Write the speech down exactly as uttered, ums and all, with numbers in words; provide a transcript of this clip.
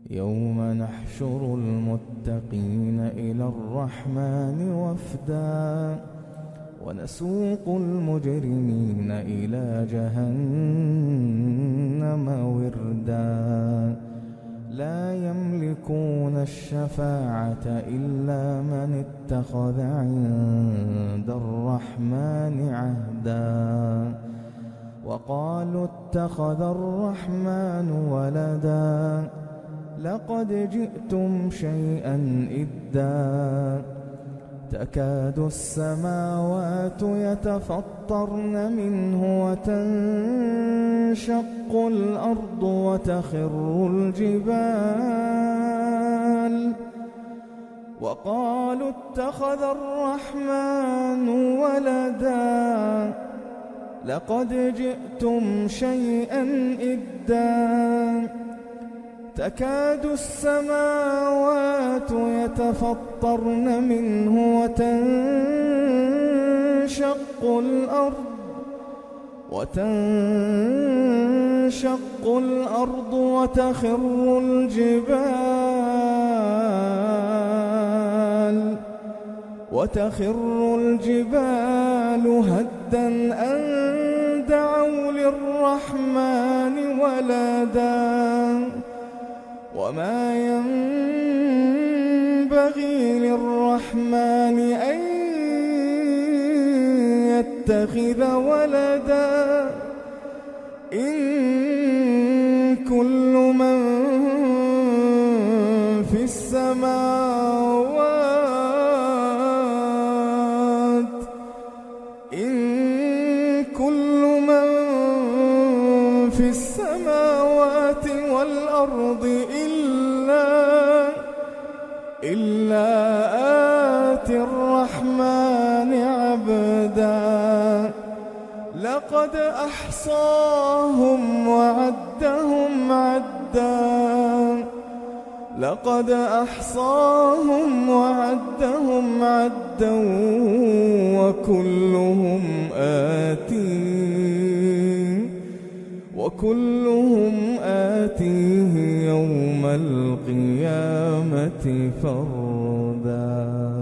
يوم نحشر المتقين إلى الرحمن وفدا ونسوق المجرمين إلى جهنم وردا لا يملكون الشفاعة إلا من اتخذ عند الرحمن عهدا وقالوا اتخذ الرحمن ولدا لقد جئتم شيئا إدا تكاد السماوات يتفطرن منه وتنشق الأرض وتخر الجبال وقالوا اتخذ الرحمن ولدا لقد جئتم شيئا إدا تكاد السماوات يتفطرن منه وتنشق الأرض وتنشق الأرض وتخر الجبال وتخر الجبال هدا أن دعوا للرحمن ولدا وما ينبغي للرحمن أن يتخذ ولدا إن كل من في السماوات إن كل من في السماوات والأرض إلا إلا آتي الرحمن عبدا لقد أحصاهم وعدهم عدا لقد أحصاهم وعدهم عدا وكلهم آتيه وكلهم آتيه يوم القيامة فردا.